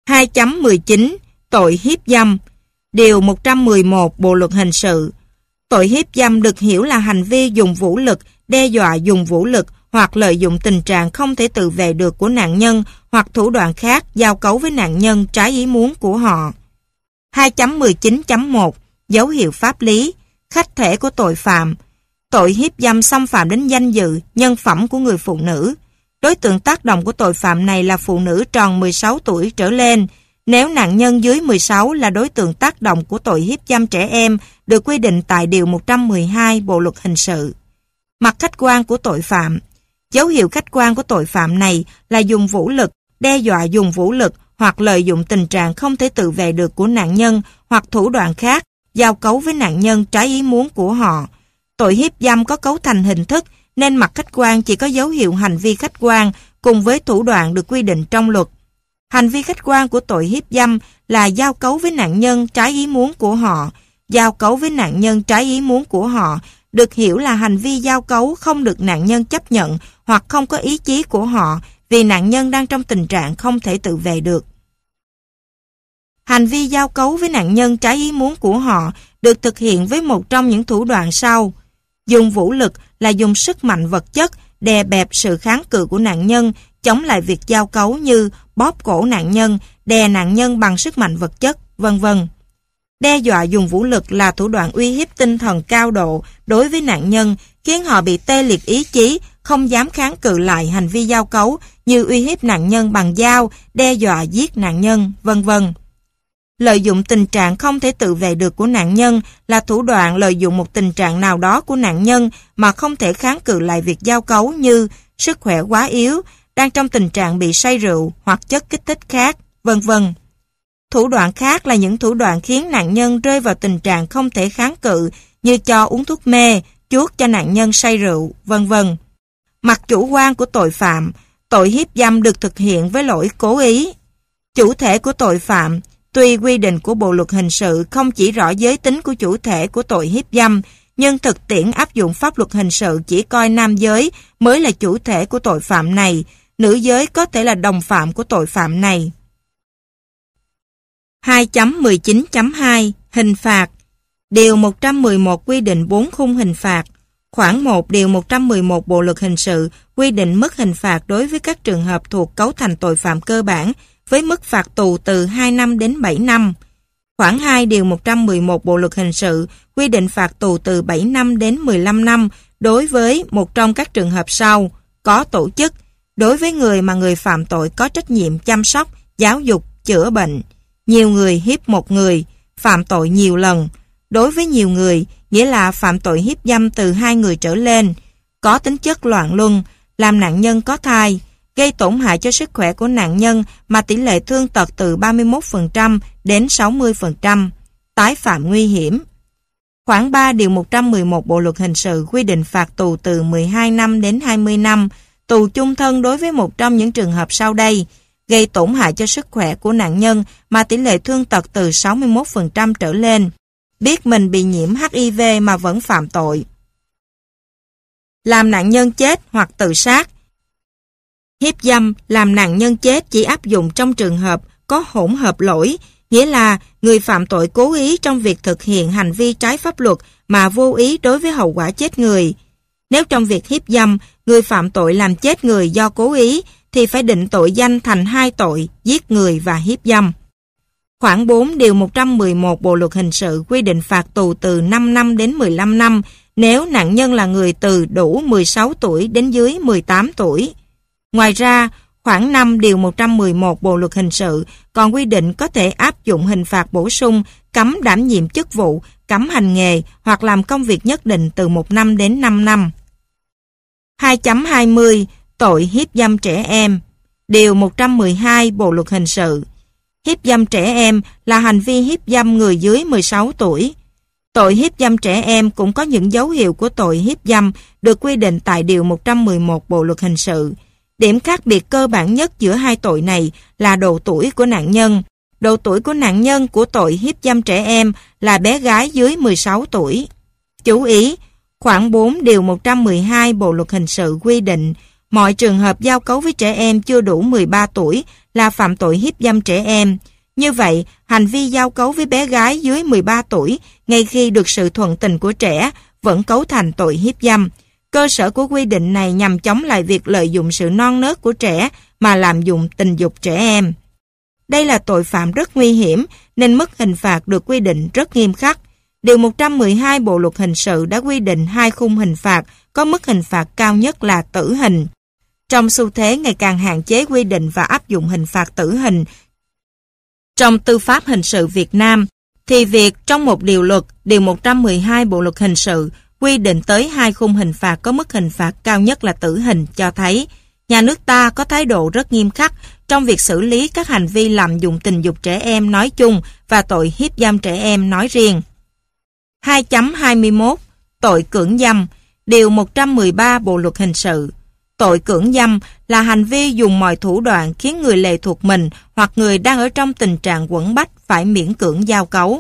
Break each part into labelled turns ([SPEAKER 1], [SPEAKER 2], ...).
[SPEAKER 1] 2.19 Tội hiếp dâm. Điều 111 Bộ luật hình sự. Tội hiếp dâm được hiểu là hành vi dùng vũ lực, đe dọa dùng vũ lực hoặc lợi dụng tình trạng không thể tự vệ được của nạn nhân hoặc thủ đoạn khác giao cấu với nạn nhân trái ý muốn của họ. 2.19.1 Dấu hiệu pháp lý. Khách thể của tội phạm. Tội hiếp dâm xâm phạm đến danh dự, nhân phẩm của người phụ nữ. Đối tượng tác động của tội phạm này là phụ nữ tròn 16 tuổi trở lên. Nếu nạn nhân dưới 16 là đối tượng tác động của tội hiếp dâm trẻ em được quy định tại Điều 112 Bộ luật hình sự. Mặt khách quan của tội phạm. Dấu hiệu khách quan của tội phạm này là dùng vũ lực, đe dọa dùng vũ lực hoặc lợi dụng tình trạng không thể tự vệ được của nạn nhân hoặc thủ đoạn khác giao cấu với nạn nhân trái ý muốn của họ. Tội hiếp dâm có cấu thành hình thức nên mặt khách quan chỉ có dấu hiệu hành vi khách quan cùng với thủ đoạn được quy định trong luật. Hành vi khách quan của tội hiếp dâm là giao cấu với nạn nhân trái ý muốn của họ. Giao cấu với nạn nhân trái ý muốn của họ được hiểu là hành vi giao cấu không được nạn nhân chấp nhận hoặc không có ý chí của họ vì nạn nhân đang trong tình trạng không thể tự vệ được. Hành vi giao cấu với nạn nhân trái ý muốn của họ được thực hiện với một trong những thủ đoạn sau. Dùng vũ lực là dùng sức mạnh vật chất đè bẹp sự kháng cự của nạn nhân, chống lại việc giao cấu như bóp cổ nạn nhân, đè nạn nhân bằng sức mạnh vật chất, vân vân. Đe dọa dùng vũ lực là thủ đoạn uy hiếp tinh thần cao độ đối với nạn nhân, khiến họ bị tê liệt ý chí, không dám kháng cự lại hành vi giao cấu như uy hiếp nạn nhân bằng dao, đe dọa giết nạn nhân, vân vân. Lợi dụng tình trạng không thể tự vệ được của nạn nhân là thủ đoạn lợi dụng một tình trạng nào đó của nạn nhân mà không thể kháng cự lại việc giao cấu như sức khỏe quá yếu, đang trong tình trạng bị say rượu hoặc chất kích thích khác, vân vân. Thủ đoạn khác là những thủ đoạn khiến nạn nhân rơi vào tình trạng không thể kháng cự như cho uống thuốc mê, chuốt cho nạn nhân say rượu, vân vân. Mặt chủ quan của tội phạm, tội hiếp dâm được thực hiện với lỗi cố ý. Chủ thể của tội phạm, tuy quy định của Bộ luật hình sự không chỉ rõ giới tính của chủ thể của tội hiếp dâm, nhưng thực tiễn áp dụng pháp luật hình sự chỉ coi nam giới mới là chủ thể của tội phạm này, nữ giới có thể là đồng phạm của tội phạm này. 2.19.2 Hình phạt. Điều 111 quy định 4 khung hình phạt. Khoản 1 Điều 111 Bộ luật hình sự quy định mức hình phạt đối với các trường hợp thuộc cấu thành tội phạm cơ bản với mức phạt tù từ 2 năm đến 7 năm. Khoản 2 Điều 111 Bộ luật hình sự quy định phạt tù từ 7 năm đến 15 năm đối với một trong các trường hợp sau: có tổ chức, đối với người mà người phạm tội có trách nhiệm chăm sóc, giáo dục, chữa bệnh; nhiều người hiếp một người, phạm tội nhiều lần; đối với nhiều người, nghĩa là phạm tội hiếp dâm từ 2 người trở lên; có tính chất loạn luân, làm nạn nhân có thai; gây tổn hại cho sức khỏe của nạn nhân mà tỷ lệ thương tật từ 31% đến 60%, tái phạm nguy hiểm. Khoản 3 Điều 111 Bộ luật hình sự quy định phạt tù từ 12 năm đến 20 năm, tù chung thân đối với một trong những trường hợp sau đây: gây tổn hại cho sức khỏe của nạn nhân mà tỷ lệ thương tật từ 61% trở lên; biết mình bị nhiễm HIV mà vẫn phạm tội; làm nạn nhân chết hoặc tự sát. Hiếp dâm làm nạn nhân chết chỉ áp dụng trong trường hợp có hỗn hợp lỗi, nghĩa là người phạm tội cố ý trong việc thực hiện hành vi trái pháp luật mà vô ý đối với hậu quả chết người. Nếu trong việc hiếp dâm, người phạm tội làm chết người do cố ý, thì phải định tội danh thành 2 tội: giết người và hiếp dâm. Khoản 4 Điều 111 Bộ luật hình sự quy định phạt tù từ 5 năm đến 15 năm nếu nạn nhân là người từ đủ 16 tuổi đến dưới 18 tuổi. Ngoài ra, khoản 5 Điều 111 Bộ luật hình sự còn quy định có thể áp dụng hình phạt bổ sung cấm đảm nhiệm chức vụ, cấm hành nghề hoặc làm công việc nhất định từ 1 năm đến 5 năm. 2.20 Tội hiếp dâm trẻ em. Điều 112 Bộ luật hình sự. Hiếp dâm trẻ em là hành vi hiếp dâm người dưới 16 tuổi. Tội hiếp dâm trẻ em cũng có những dấu hiệu của tội hiếp dâm được quy định tại Điều 111 Bộ luật hình sự. Điểm khác biệt cơ bản nhất giữa hai tội này là độ tuổi của nạn nhân. Độ tuổi của nạn nhân của tội hiếp dâm trẻ em là bé gái dưới 16 tuổi. Chú ý, khoản 4 Điều 112 Bộ luật hình sự quy định mọi trường hợp giao cấu với trẻ em chưa đủ 13 tuổi là phạm tội hiếp dâm trẻ em. Như vậy, hành vi giao cấu với bé gái dưới 13 tuổi ngay khi được sự thuận tình của trẻ vẫn cấu thành tội hiếp dâm. Cơ sở của quy định này nhằm chống lại việc lợi dụng sự non nớt của trẻ mà lạm dụng tình dục trẻ em. Đây là tội phạm rất nguy hiểm nên mức hình phạt được quy định rất nghiêm khắc. Điều 112 Bộ luật hình sự đã quy định 2 khung hình phạt có mức hình phạt cao nhất là tử hình. Trong xu thế ngày càng hạn chế quy định và áp dụng hình phạt tử hình trong tư pháp hình sự Việt Nam, thì việc trong một điều luật, điều 112 Bộ luật hình sự quy định tới 2 khung hình phạt có mức hình phạt cao nhất là tử hình cho thấy nhà nước ta có thái độ rất nghiêm khắc trong việc xử lý các hành vi lạm dụng tình dục trẻ em nói chung và tội hiếp dâm trẻ em nói riêng. 2.21 Tội cưỡng dâm. Điều 113 Bộ luật hình sự. Tội cưỡng dâm là hành vi dùng mọi thủ đoạn khiến người lệ thuộc mình hoặc người đang ở trong tình trạng quẫn bách phải miễn cưỡng giao cấu.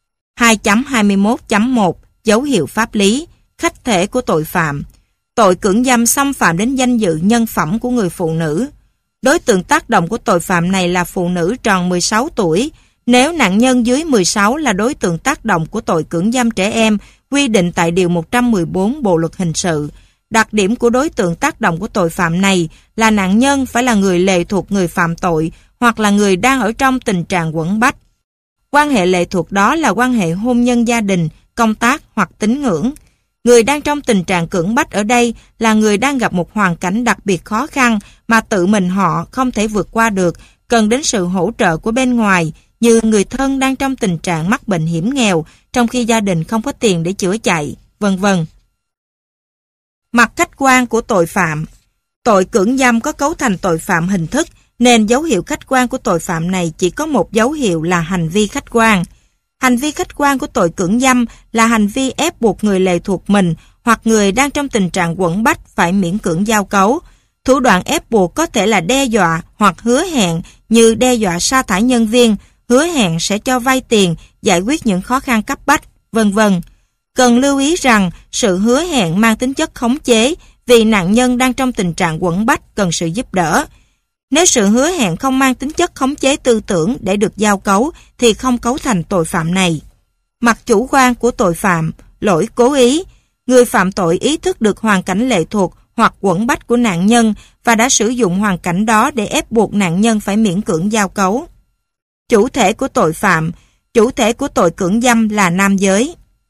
[SPEAKER 1] 2.21.1 Dấu hiệu pháp lý, khách thể của tội phạm. Tội cưỡng dâm xâm phạm đến danh dự nhân phẩm của người phụ nữ. Đối tượng tác động của tội phạm này là phụ nữ tròn 16 tuổi. Nếu nạn nhân dưới 16 là đối tượng tác động của tội cưỡng dâm trẻ em, quy định tại Điều 114 Bộ luật hình sự. Đặc điểm của đối tượng tác động của tội phạm này là nạn nhân phải là người lệ thuộc người phạm tội hoặc là người đang ở trong tình trạng quẫn bách. Quan hệ lệ thuộc đó là quan hệ hôn nhân gia đình, công tác hoặc tín ngưỡng. Người đang trong tình trạng cưỡng bách ở đây là người đang gặp một hoàn cảnh đặc biệt khó khăn mà tự mình họ không thể vượt qua được, cần đến sự hỗ trợ của bên ngoài, như người thân đang trong tình trạng mắc bệnh hiểm nghèo, trong khi gia đình không có tiền để chữa chạy, vân vân. Mặt khách quan của tội phạm. Tội cưỡng dâm có cấu thành tội phạm hình thức, nên dấu hiệu khách quan của tội phạm này chỉ có một dấu hiệu là hành vi khách quan. Hành vi khách quan của tội cưỡng dâm là hành vi ép buộc người lệ thuộc mình hoặc người đang trong tình trạng quẫn bách phải miễn cưỡng giao cấu. Thủ đoạn ép buộc có thể là đe dọa hoặc hứa hẹn, như đe dọa sa thải nhân viên, hứa hẹn sẽ cho vay tiền, giải quyết những khó khăn cấp bách, vân vân. Cần lưu ý rằng sự hứa hẹn mang tính chất khống chế vì nạn nhân đang trong tình trạng quẫn bách cần sự giúp đỡ. Nếu sự hứa hẹn không mang tính chất khống chế tư tưởng để được giao cấu thì không cấu thành tội phạm này. Mặt chủ quan của tội phạm, lỗi cố ý. Người phạm tội ý thức được hoàn cảnh lệ thuộc hoặc quẫn bách của nạn nhân và đã sử dụng hoàn cảnh đó để ép buộc nạn nhân phải miễn cưỡng giao cấu. Chủ thể của tội phạm, chủ thể của tội cưỡng dâm là nam giới.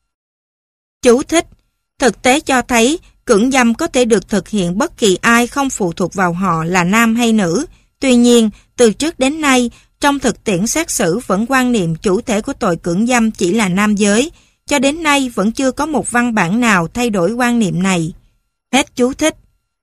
[SPEAKER 1] Chú thích: thực tế cho thấy cưỡng dâm có thể được thực hiện bất kỳ ai không phụ thuộc vào họ là nam hay nữ. Tuy nhiên, từ trước đến nay, trong thực tiễn xét xử vẫn quan niệm chủ thể của tội cưỡng dâm chỉ là nam giới. Cho đến nay vẫn chưa có một văn bản nào thay đổi quan niệm này. Hết chú thích.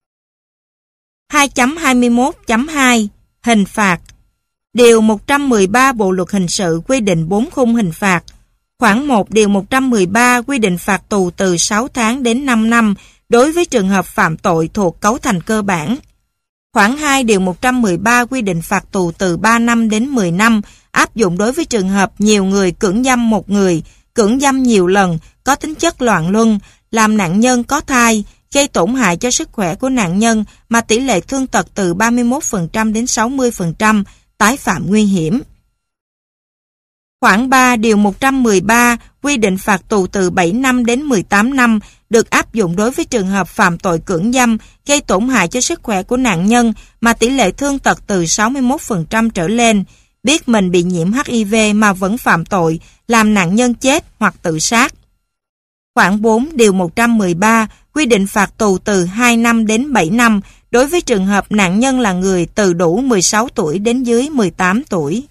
[SPEAKER 1] 2.21.2 Hình phạt. Điều 113 Bộ luật hình sự quy định 4 khung hình phạt. Khoản 1 Điều 113 quy định phạt tù từ 6 tháng đến 5 năm đối với trường hợp phạm tội thuộc cấu thành cơ bản. Khoản 2 Điều 113 quy định phạt tù từ 3 năm đến 10 năm áp dụng đối với trường hợp nhiều người cưỡng dâm một người, cưỡng dâm nhiều lần, có tính chất loạn luân, làm nạn nhân có thai, gây tổn hại cho sức khỏe của nạn nhân mà tỷ lệ thương tật từ 31% đến 60%, tái phạm nguy hiểm. Khoản 3 Điều 113 quy định phạt tù từ 7 năm đến 18 năm được áp dụng đối với trường hợp phạm tội cưỡng dâm gây tổn hại cho sức khỏe của nạn nhân mà tỷ lệ thương tật từ 61% trở lên, biết mình bị nhiễm HIV mà vẫn phạm tội, làm nạn nhân chết hoặc tự sát. Khoản 4 Điều 113 quy định phạt tù từ 2 năm đến 7 năm đối với trường hợp nạn nhân là người từ đủ 16 tuổi đến dưới 18 tuổi.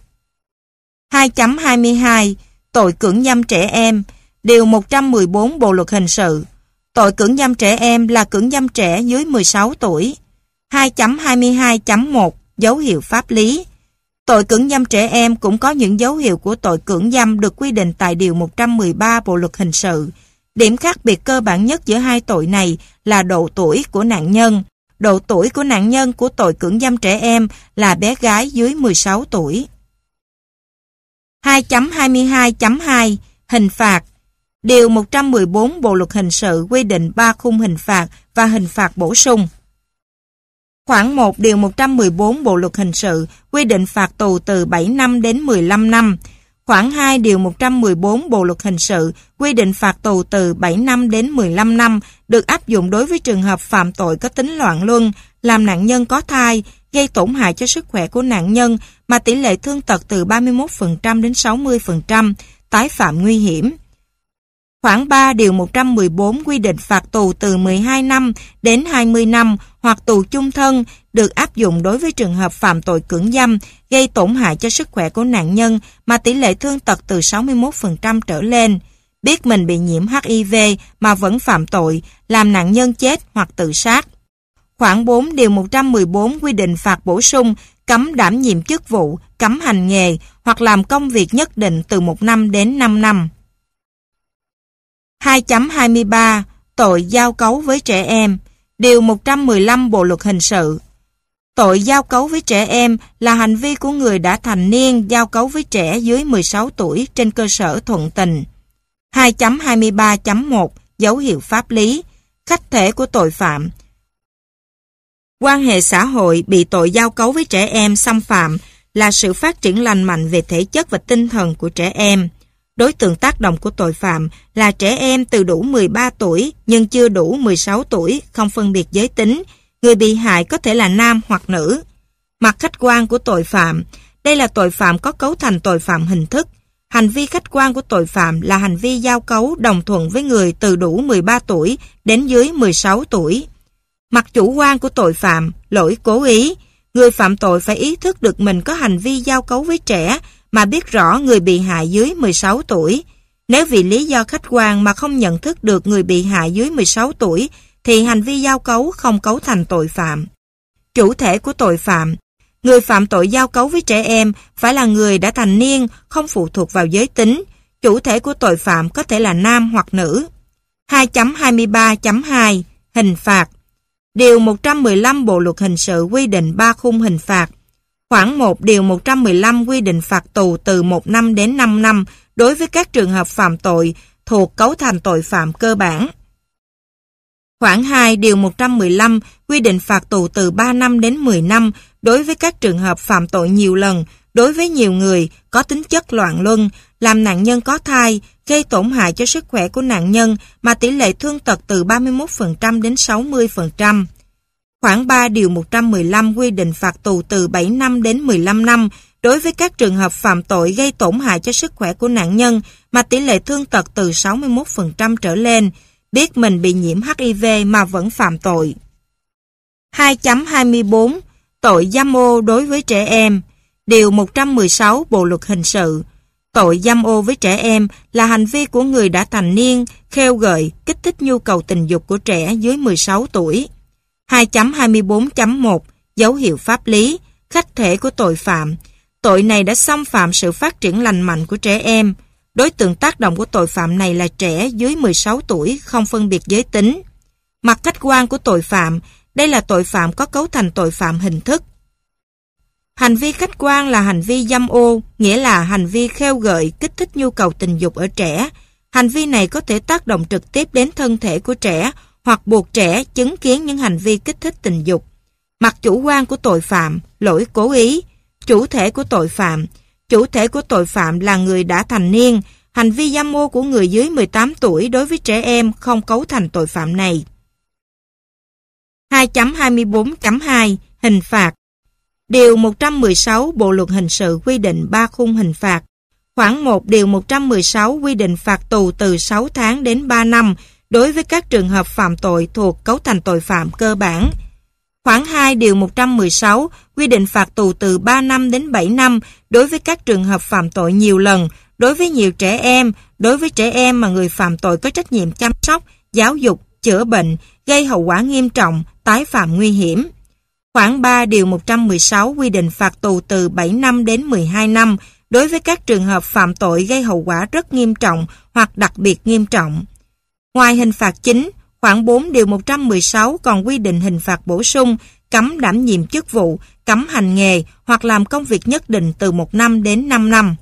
[SPEAKER 1] 2.22 Tội cưỡng dâm trẻ em. Điều 114 Bộ luật hình sự. Tội cưỡng dâm trẻ em là cưỡng dâm trẻ dưới 16 tuổi. 2.22.1 Dấu hiệu pháp lý. Tội cưỡng dâm trẻ em cũng có những dấu hiệu của tội cưỡng dâm được quy định tại Điều 113 Bộ luật hình sự. Điểm khác biệt cơ bản nhất giữa hai tội này là độ tuổi của nạn nhân. Độ tuổi của nạn nhân của tội cưỡng dâm trẻ em là bé gái dưới 16 tuổi. 2.22.2 Hình phạt. Điều 114 Bộ luật hình sự quy định 3 khung hình phạt và hình phạt bổ sung. Khoản 1 điều 114 Bộ luật hình sự quy định phạt tù từ 7 năm đến 15 năm. Khoản 2 điều 114 Bộ luật hình sự quy định phạt tù từ 7 năm đến 15 năm được áp dụng đối với trường hợp phạm tội có tính loạn luân, làm nạn nhân có thai, gây tổn hại cho sức khỏe của nạn nhân mà tỷ lệ thương tật từ 31% đến 60%, tái phạm nguy hiểm. Khoản 3 điều 114 quy định phạt tù từ 12 năm đến 20 năm hoặc tù chung thân được áp dụng đối với trường hợp phạm tội cưỡng dâm, gây tổn hại cho sức khỏe của nạn nhân mà tỷ lệ thương tật từ 61% trở lên. Biết mình bị nhiễm HIV mà vẫn phạm tội, làm nạn nhân chết hoặc tự sát. Khoản 4 điều 114 quy định phạt bổ sung cấm đảm nhiệm chức vụ, cấm hành nghề hoặc làm công việc nhất định từ 1 năm đến 5 năm. 2.23 Tội giao cấu với trẻ em. Điều 115 Bộ luật hình sự. Tội giao cấu với trẻ em là hành vi của người đã thành niên giao cấu với trẻ dưới 16 tuổi trên cơ sở thuận tình. 2.23.1 Dấu hiệu pháp lý. Khách thể của tội phạm. Quan hệ xã hội bị tội giao cấu với trẻ em xâm phạm là sự phát triển lành mạnh về thể chất và tinh thần của trẻ em. Đối tượng tác động của tội phạm là trẻ em từ đủ 13 tuổi nhưng chưa đủ 16 tuổi, không phân biệt giới tính. Người bị hại có thể là nam hoặc nữ. Mặt khách quan của tội phạm. Đây là tội phạm có cấu thành tội phạm hình thức. Hành vi khách quan của tội phạm là hành vi giao cấu đồng thuận với người từ đủ 13 tuổi đến dưới 16 tuổi. Mặt chủ quan của tội phạm, lỗi cố ý. Người phạm tội phải ý thức được mình có hành vi giao cấu với trẻ mà biết rõ người bị hại dưới 16 tuổi. Nếu vì lý do khách quan mà không nhận thức được người bị hại dưới 16 tuổi thì hành vi giao cấu không cấu thành tội phạm. Chủ thể của tội phạm. Người phạm tội giao cấu với trẻ em phải là người đã thành niên, không phụ thuộc vào giới tính. Chủ thể của tội phạm có thể là nam hoặc nữ. 2.23.2 Hình phạt. Điều 115 Bộ luật hình sự quy định 3 khung hình phạt. Khoản 1 điều 115 quy định phạt tù từ 1 năm đến 5 năm đối với các trường hợp phạm tội thuộc cấu thành tội phạm cơ bản. Khoản 2 điều 115 quy định phạt tù từ 3 năm đến 10 năm đối với các trường hợp phạm tội nhiều lần đối với nhiều người có tính chất loạn luân, làm nạn nhân có thai, gây tổn hại cho sức khỏe của nạn nhân mà tỷ lệ thương tật từ 31% đến 60%. Khoản 3 điều 115 quy định phạt tù từ 7 năm đến 15 năm đối với các trường hợp phạm tội gây tổn hại cho sức khỏe của nạn nhân mà tỷ lệ thương tật từ 61% trở lên, biết mình bị nhiễm HIV mà vẫn phạm tội. 2.24 Tội dâm ô đối với trẻ em. Điều 116 Bộ luật hình sự. Tội dâm ô với trẻ em là hành vi của người đã thành niên, khêu gợi, kích thích nhu cầu tình dục của trẻ dưới 16 tuổi. 2.24.1 Dấu hiệu pháp lý. Khách thể của tội phạm. Tội này đã xâm phạm sự phát triển lành mạnh của trẻ em. Đối tượng tác động của tội phạm này là trẻ dưới 16 tuổi, không phân biệt giới tính. Mặt khách quan của tội phạm. Đây là tội phạm có cấu thành tội phạm hình thức. Hành vi khách quan là hành vi dâm ô, nghĩa là hành vi khêu gợi, kích thích nhu cầu tình dục ở trẻ. Hành vi này có thể tác động trực tiếp đến thân thể của trẻ hoặc buộc trẻ chứng kiến những hành vi kích thích tình dục. Mặt chủ quan của tội phạm, lỗi cố ý. Chủ thể của tội phạm. Chủ thể của tội phạm là người đã thành niên. Hành vi dâm ô của người dưới 18 tuổi đối với trẻ em không cấu thành tội phạm này. 2.24.2 Hình phạt. Điều 116 Bộ luật hình sự quy định 3 khung hình phạt. Khoản 1 điều 116 quy định phạt tù từ 6 tháng đến 3 năm đối với các trường hợp phạm tội thuộc cấu thành tội phạm cơ bản. Khoản 2 điều 116 quy định phạt tù từ 3 năm đến 7 năm đối với các trường hợp phạm tội nhiều lần, đối với nhiều trẻ em, đối với trẻ em mà người phạm tội có trách nhiệm chăm sóc, giáo dục, chữa bệnh, gây hậu quả nghiêm trọng, tái phạm nguy hiểm. Khoản 3 điều 116 quy định phạt tù từ 7 năm đến 12 năm đối với các trường hợp phạm tội gây hậu quả rất nghiêm trọng hoặc đặc biệt nghiêm trọng. Ngoài hình phạt chính, khoản 4 điều 116 còn quy định hình phạt bổ sung cấm đảm nhiệm chức vụ, cấm hành nghề hoặc làm công việc nhất định từ 1 năm đến 5 năm.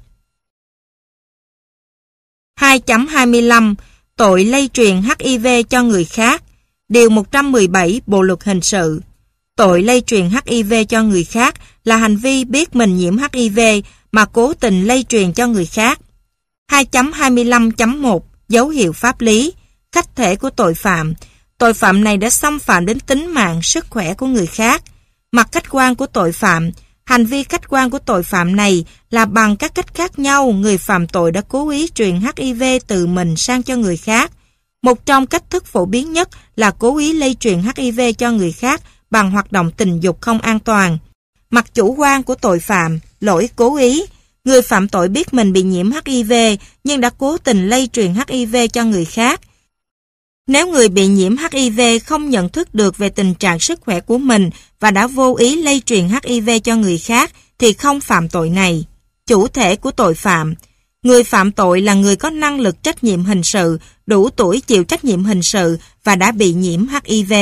[SPEAKER 1] 2.25 Tội lây truyền HIV cho người khác. Điều 117 Bộ luật hình sự. Tội lây truyền HIV cho người khác là hành vi biết mình nhiễm HIV mà cố tình lây truyền cho người khác. 2.25.1 Dấu hiệu pháp lý. Khách thể của tội phạm. Tội phạm này đã xâm phạm đến tính mạng, sức khỏe của người khác. Mặt khách quan của tội phạm. Hành vi khách quan của tội phạm này là bằng các cách khác nhau, người phạm tội đã cố ý truyền HIV từ mình sang cho người khác. Một trong cách thức phổ biến nhất là cố ý lây truyền HIV cho người khác bằng hoạt động tình dục không an toàn. Mặt chủ quan của tội phạm, lỗi cố ý. Người phạm tội biết mình bị nhiễm HIV nhưng đã cố tình lây truyền HIV cho người khác. Nếu người bị nhiễm HIV không nhận thức được về tình trạng sức khỏe của mình và đã vô ý lây truyền HIV cho người khác thì không phạm tội này. Chủ thể của tội phạm. Người phạm tội là người có năng lực trách nhiệm hình sự, đủ tuổi chịu trách nhiệm hình sự và đã bị nhiễm HIV.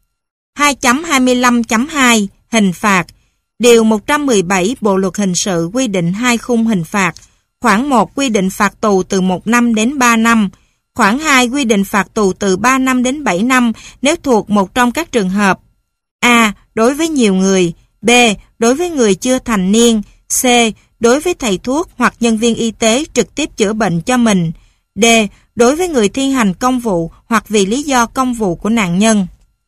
[SPEAKER 1] 2.25.2 Hình phạt. Điều 117 Bộ Luật Hình sự quy định 2 khung hình phạt. Khoản 1 quy định phạt tù từ 1 năm đến 3 năm. Khoản 2 quy định phạt tù từ 3 năm đến 7 năm nếu thuộc một trong các trường hợp: A. Đối với nhiều người. B. Đối với người chưa thành niên. C. Đối với thầy thuốc hoặc nhân viên y tế trực tiếp chữa bệnh cho mình. D. Đối với người thi hành công vụ hoặc vì lý do công vụ của nạn nhân.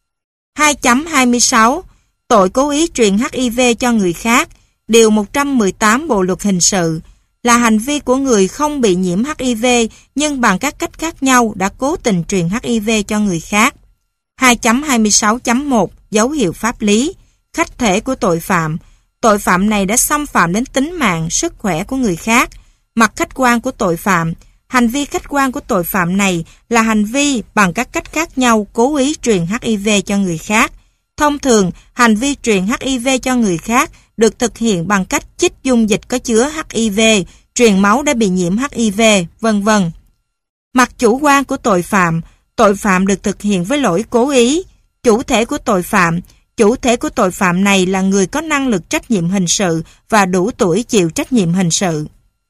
[SPEAKER 1] 2.26 Tội cố ý truyền HIV cho người khác. Điều 118 Bộ Luật Hình sự là hành vi của người không bị nhiễm HIV nhưng bằng các cách khác nhau đã cố tình truyền HIV cho người khác. 2.26.1 Dấu hiệu pháp lý. Khách thể của tội phạm. Tội phạm này đã xâm phạm đến tính mạng, sức khỏe của người khác. Mặt khách quan của tội phạm. Hành vi khách quan của tội phạm này là hành vi bằng các cách khác nhau cố ý truyền HIV cho người khác. Thông thường, hành vi truyền HIV cho người khác được thực hiện bằng cách chích dung dịch có chứa HIV, truyền máu đã bị nhiễm HIV, vân vân. Mặt chủ quan của tội phạm được thực hiện với lỗi cố ý. Chủ thể của tội phạm này là người có năng lực trách nhiệm hình sự và đủ tuổi chịu trách nhiệm hình sự.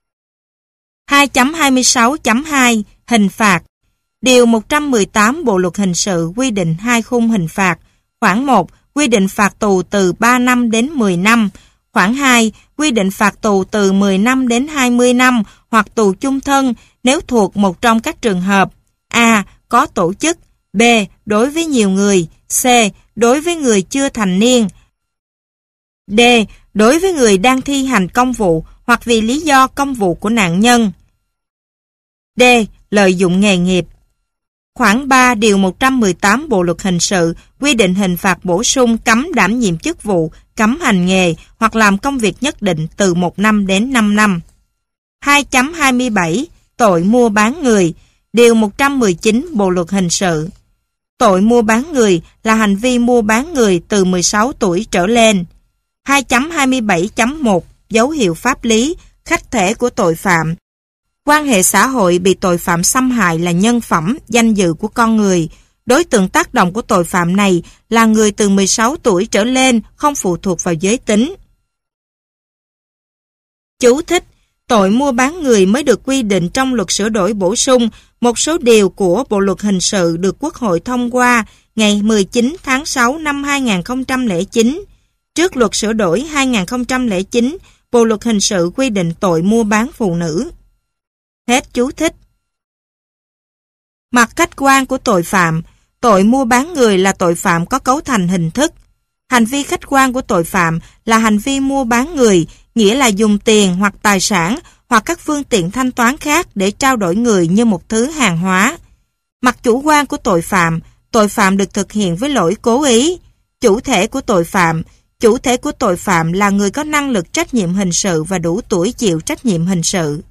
[SPEAKER 1] 2.26.2 Hình phạt. Điều 118 Bộ Luật Hình sự quy định 2 khung hình phạt. Khoản 1 quy định phạt tù từ 3 năm đến 10 năm. Khoản 2 quy định phạt tù từ 10 năm đến 20 năm hoặc tù chung thân nếu thuộc một trong các trường hợp: A. Có tổ chức. B. Đối với nhiều người. C. Đối với người chưa thành niên. D. Đối với người đang thi hành công vụ hoặc vì lý do công vụ của nạn nhân. D. Lợi dụng nghề nghiệp. Khoản 3 điều 118 Bộ Luật Hình sự quy định hình phạt bổ sung cấm đảm nhiệm chức vụ, cấm hành nghề hoặc làm công việc nhất định từ 1 năm đến 5 năm. 2.27 Tội mua bán người. Điều 119 Bộ Luật Hình sự. Tội mua bán người là hành vi mua bán người từ 16 tuổi trở lên. 2.27.1 Dấu hiệu pháp lý. Khách thể của tội phạm. Quan hệ xã hội bị tội phạm xâm hại là nhân phẩm, danh dự của con người. Đối tượng tác động của tội phạm này là người từ 16 tuổi trở lên, không phụ thuộc vào giới tính. Chú thích: Tội mua bán người mới được quy định trong luật sửa đổi bổ sung một số điều của Bộ Luật Hình sự được Quốc hội thông qua ngày 19 tháng 6 năm 2009. Trước luật sửa đổi 2009, Bộ Luật Hình sự quy định tội mua bán phụ nữ. Hết chú thích. Mặt khách quan của tội phạm. Tội mua bán người là tội phạm có cấu thành hình thức. Hành vi khách quan của tội phạm là hành vi mua bán người, nghĩa là dùng tiền hoặc tài sản hoặc các phương tiện thanh toán khác để trao đổi người như một thứ hàng hóa. Mặt chủ quan của tội phạm được thực hiện với lỗi cố ý. Chủ thể của tội phạm là người có năng lực trách nhiệm hình sự và đủ tuổi chịu trách nhiệm hình sự.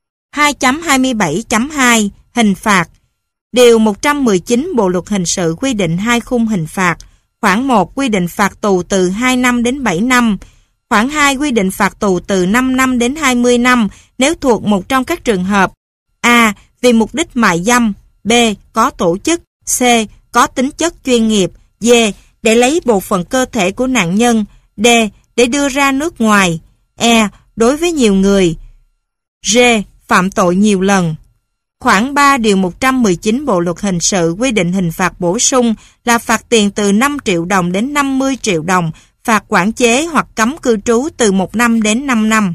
[SPEAKER 1] 2.27.2 Hình phạt. Điều 119 Bộ Luật Hình sự quy định 2 khung hình phạt. Khoản 1 quy định phạt tù từ 2 năm đến 7 năm. Khoản 2 quy định phạt tù từ 5 năm đến 20 năm nếu thuộc một trong các trường hợp: A. Vì mục đích mại dâm. B. Có tổ chức. C. Có tính chất chuyên nghiệp. D. Để lấy bộ phận cơ thể của nạn nhân. D. Để đưa ra nước ngoài. E. Đối với nhiều người. G. Phạm tội nhiều lần. Khoản 3 điều 119 Bộ luật hình sự quy định hình phạt bổ sung là phạt tiền từ 5 triệu đồng đến 50 triệu đồng, phạt quản chế hoặc cấm cư trú từ 1 năm đến 5 năm.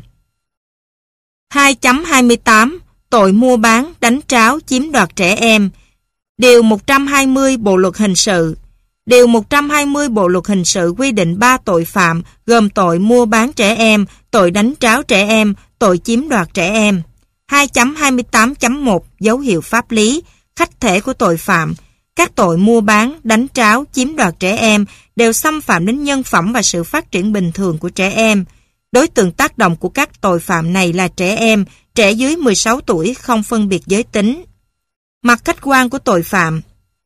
[SPEAKER 1] 2.28 Tội mua bán, đánh tráo, chiếm đoạt trẻ em. Điều 120 Bộ luật hình sự. Điều 120 Bộ luật hình sự quy định 3 tội phạm gồm tội mua bán trẻ em, tội đánh tráo trẻ em, tội chiếm đoạt trẻ em. 2.28.1 Dấu hiệu pháp lý, khách thể của tội phạm. Các tội mua bán, đánh tráo, chiếm đoạt trẻ em đều xâm phạm đến nhân phẩm và sự phát triển bình thường của trẻ em. Đối tượng tác động của các tội phạm này là trẻ em, trẻ dưới 16 tuổi không phân biệt giới tính. Mặt khách quan của tội phạm.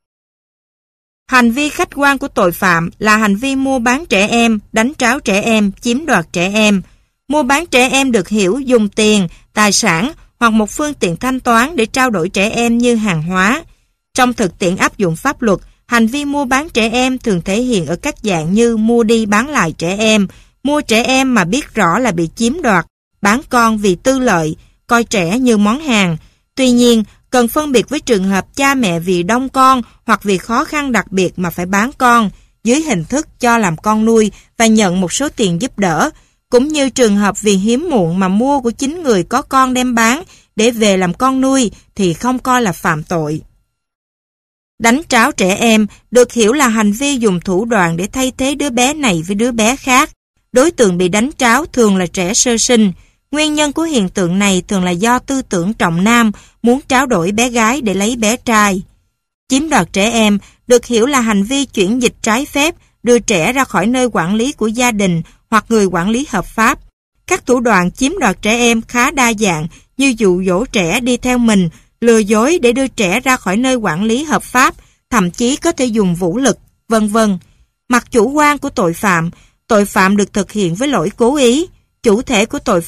[SPEAKER 1] Hành vi khách quan của tội phạm là hành vi mua bán trẻ em, đánh tráo trẻ em, chiếm đoạt trẻ em. Mua bán trẻ em được hiểu dùng tiền, tài sản hoặc một phương tiện thanh toán để trao đổi trẻ em như hàng hóa. Trong thực tiễn áp dụng pháp luật, hành vi mua bán trẻ em thường thể hiện ở các dạng như mua đi bán lại trẻ em, mua trẻ em mà biết rõ là bị chiếm đoạt, bán con vì tư lợi, coi trẻ như món hàng. Tuy nhiên, cần phân biệt với trường hợp cha mẹ vì đông con hoặc vì khó khăn đặc biệt mà phải bán con, dưới hình thức cho làm con nuôi và nhận một số tiền giúp đỡ, cũng như trường hợp vì hiếm muộn mà mua của chính người có con đem bán để về làm con nuôi thì không coi là phạm tội. Đánh tráo trẻ em được hiểu là hành vi dùng thủ đoạn để thay thế đứa bé này với đứa bé khác. Đối tượng bị đánh tráo thường là trẻ sơ sinh. Nguyên nhân của hiện tượng này thường là do tư tưởng trọng nam, muốn tráo đổi bé gái để lấy bé trai. Chiếm đoạt trẻ em được hiểu là hành vi chuyển dịch trái phép, đưa trẻ ra khỏi nơi quản lý của gia đình hoặc người quản lý hợp pháp. Các thủ đoạn chiếm đoạt trẻ em khá đa dạng như dụ dỗ trẻ đi theo mình, lừa dối để đưa trẻ ra khỏi nơi quản lý hợp pháp, thậm chí có thể dùng vũ lực, vân vân. Mặt chủ quan của tội phạm được thực hiện với lỗi cố ý. Chủ thể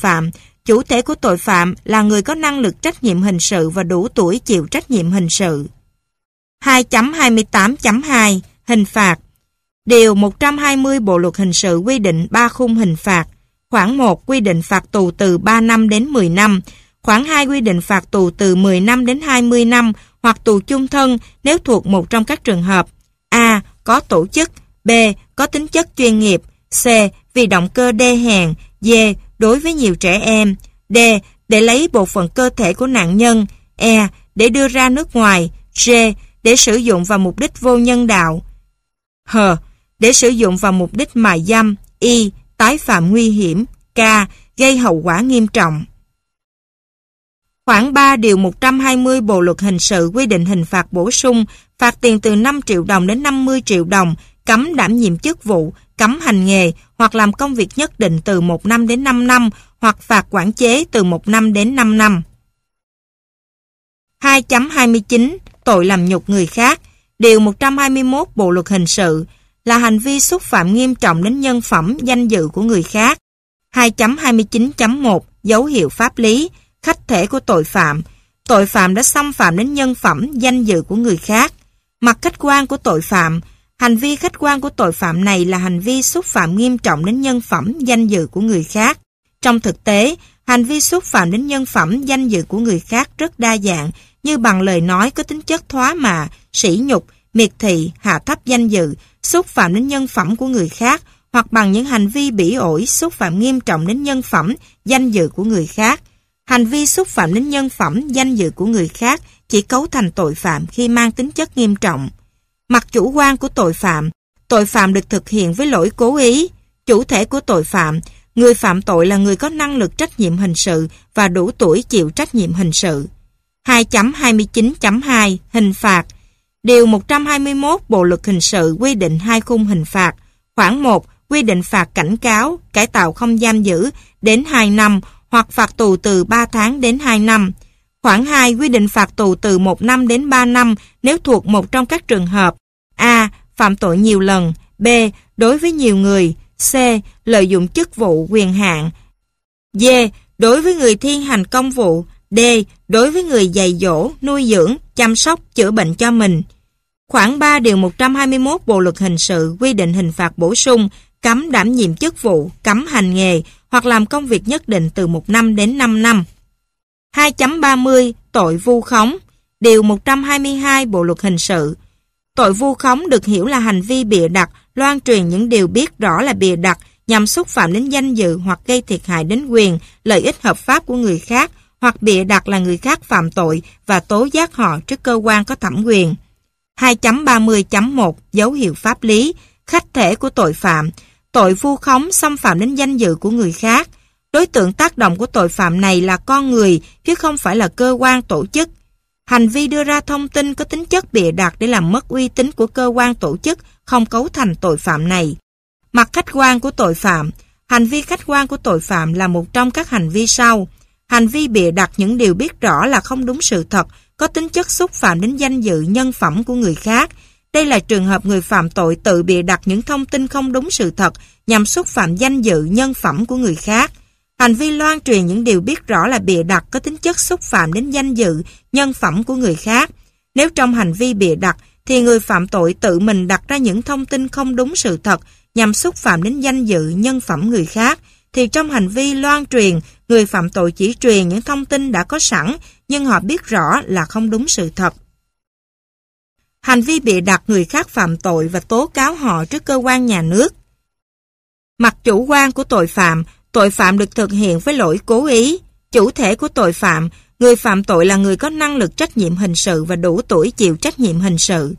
[SPEAKER 1] của tội phạm là người có năng lực trách nhiệm hình sự và đủ tuổi chịu trách nhiệm hình sự. 2.28.2 Hình phạt. Điều 120 Bộ luật hình sự quy định 3 khung hình phạt. Khoản 1 quy định phạt tù từ 3 năm đến 10 năm. Khoản 2 quy định phạt tù từ 10 năm đến 20 năm hoặc tù chung thân nếu thuộc một trong các trường hợp: A. Có tổ chức, B. Có tính chất chuyên nghiệp, C. Vì động cơ đê hèn, D. Đối với nhiều trẻ em, D. Để lấy bộ phận cơ thể của nạn nhân, E. Để đưa ra nước ngoài, G. Để sử dụng vào mục đích vô nhân đạo, H. Để sử dụng vào mục đích mại dâm, I. Tái phạm nguy hiểm, K. Gây hậu quả nghiêm trọng. Khoản 3 điều 120 Bộ luật hình sự quy định hình phạt bổ sung, phạt tiền từ 5 triệu đồng đến 50 triệu đồng, cấm đảm nhiệm chức vụ, cấm hành nghề hoặc làm công việc nhất định từ 1 năm đến 5 năm hoặc phạt quản chế từ 1 năm đến 5 năm. 2.29 Tội làm nhục người khác. Điều 121 Bộ luật hình sự là hành vi xúc phạm nghiêm trọng đến nhân phẩm, danh dự của người khác. 2.29.1 Dấu hiệu pháp lý, khách thể của tội phạm. Tội phạm đã xâm phạm đến nhân phẩm, danh dự của người khác. Mặt khách quan của tội phạm. Hành vi khách quan của tội phạm này là hành vi xúc phạm nghiêm trọng đến nhân phẩm, danh dự của người khác. Trong thực tế, hành vi xúc phạm đến nhân phẩm, danh dự của người khác rất đa dạng, như bằng lời nói có tính chất thóa mạ, sỉ nhục, miệt thị, hạ thấp danh dự, xúc phạm đến nhân phẩm của người khác, hoặc bằng những hành vi bỉ ổi, xúc phạm nghiêm trọng đến nhân phẩm, danh dự của người khác. Hành vi xúc phạm đến nhân phẩm, danh dự của người khác chỉ cấu thành tội phạm khi mang tính chất nghiêm trọng. Mặt chủ quan của tội phạm được thực hiện với lỗi cố ý. Chủ thể của tội phạm, người phạm tội là người có năng lực trách nhiệm hình sự và đủ tuổi chịu trách nhiệm hình sự. 2.29.2 Hình phạt. Điều 121 Bộ luật hình sự quy định 2 khung hình phạt. Khoản 1 quy định phạt cảnh cáo, cải tạo không giam giữ đến 2 năm hoặc phạt tù từ 3 tháng đến 2 năm. Khoản 2 quy định phạt tù từ 1 năm đến 3 năm nếu thuộc một trong các trường hợp: A. Phạm tội nhiều lần, B. Đối với nhiều người, C. Lợi dụng chức vụ, quyền hạn, D. Đối với người thi hành công vụ, D. Đối với người dạy dỗ, nuôi dưỡng, chăm sóc, chữa bệnh cho mình. Khoản 3 điều 121 Bộ luật hình sự quy định hình phạt bổ sung, cấm đảm nhiệm chức vụ, cấm hành nghề hoặc làm công việc nhất định từ 1 năm đến 5 năm. 2.30 Tội vu khống. Điều 122 Bộ luật hình sự. Tội vu khống được hiểu là hành vi bịa đặt, loan truyền những điều biết rõ là bịa đặt nhằm xúc phạm đến danh dự hoặc gây thiệt hại đến quyền, lợi ích hợp pháp của người khác, hoặc bịa đặt là người khác phạm tội và tố giác họ trước cơ quan có thẩm quyền. 2.30.1 Dấu hiệu pháp lý. Khách thể của tội phạm. Tội vu khống xâm phạm đến danh dự của người khác. Đối tượng tác động của tội phạm này là con người chứ không phải là cơ quan tổ chức. Hành vi đưa ra thông tin có tính chất bịa đặt để làm mất uy tín của cơ quan tổ chức không cấu thành tội phạm này. Mặt khách quan của tội phạm. Hành vi khách quan của tội phạm là một trong các hành vi sau. Hành vi bịa đặt những điều biết rõ là không đúng sự thật, có tính chất xúc phạm đến danh dự, nhân phẩm của người khác. Đây là trường hợp người phạm tội tự bịa đặt những thông tin không đúng sự thật nhằm xúc phạm danh dự, nhân phẩm của người khác. Hành vi loan truyền những điều biết rõ là bịa đặt có tính chất xúc phạm đến danh dự, nhân phẩm của người khác. Nếu trong hành vi bịa đặt thì người phạm tội tự mình đặt ra những thông tin không đúng sự thật nhằm xúc phạm đến danh dự, nhân phẩm người khác, thì trong hành vi loan truyền, người phạm tội chỉ truyền những thông tin đã có sẵn nhưng họ biết rõ là không đúng sự thật. Hành vi bịa đặt người khác phạm tội và tố cáo họ trước cơ quan nhà nước. Mặt chủ quan của tội phạm được thực hiện với lỗi cố ý. Chủ thể của tội phạm, người phạm tội là người có năng lực trách nhiệm hình sự và đủ tuổi chịu trách nhiệm hình sự.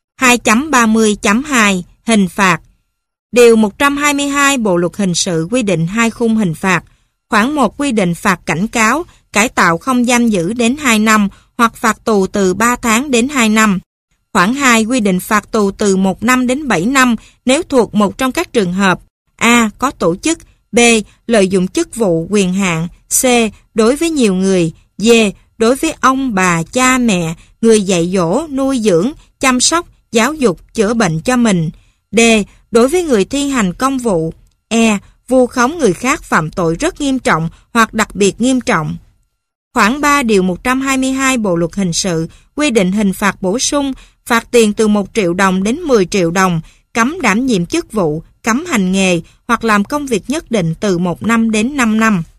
[SPEAKER 1] 2.30.2 Hình phạt. Điều 122 Bộ luật hình sự quy định 2 khung hình phạt. Khoản 1 quy định phạt cảnh cáo, cải tạo không giam giữ đến 2 năm hoặc phạt tù từ 3 tháng đến 2 năm. Khoản 2 quy định phạt tù từ 1 năm đến 7 năm nếu thuộc một trong các trường hợp: A. Có tổ chức, B. Lợi dụng chức vụ, quyền hạn, C. Đối với nhiều người, D. Đối với ông, bà, cha, mẹ, người dạy dỗ, nuôi dưỡng, chăm sóc, giáo dục, chữa bệnh cho mình, D. Đối với người thi hành công vụ, E. Vu khống người khác phạm tội rất nghiêm trọng hoặc đặc biệt nghiêm trọng. Khoản 3 điều 122 Bộ luật hình sự quy định hình phạt bổ sung, phạt tiền từ 1 triệu đồng đến 10 triệu đồng, cấm đảm nhiệm chức vụ, cấm hành nghề hoặc làm công việc nhất định từ 1 năm đến 5 năm.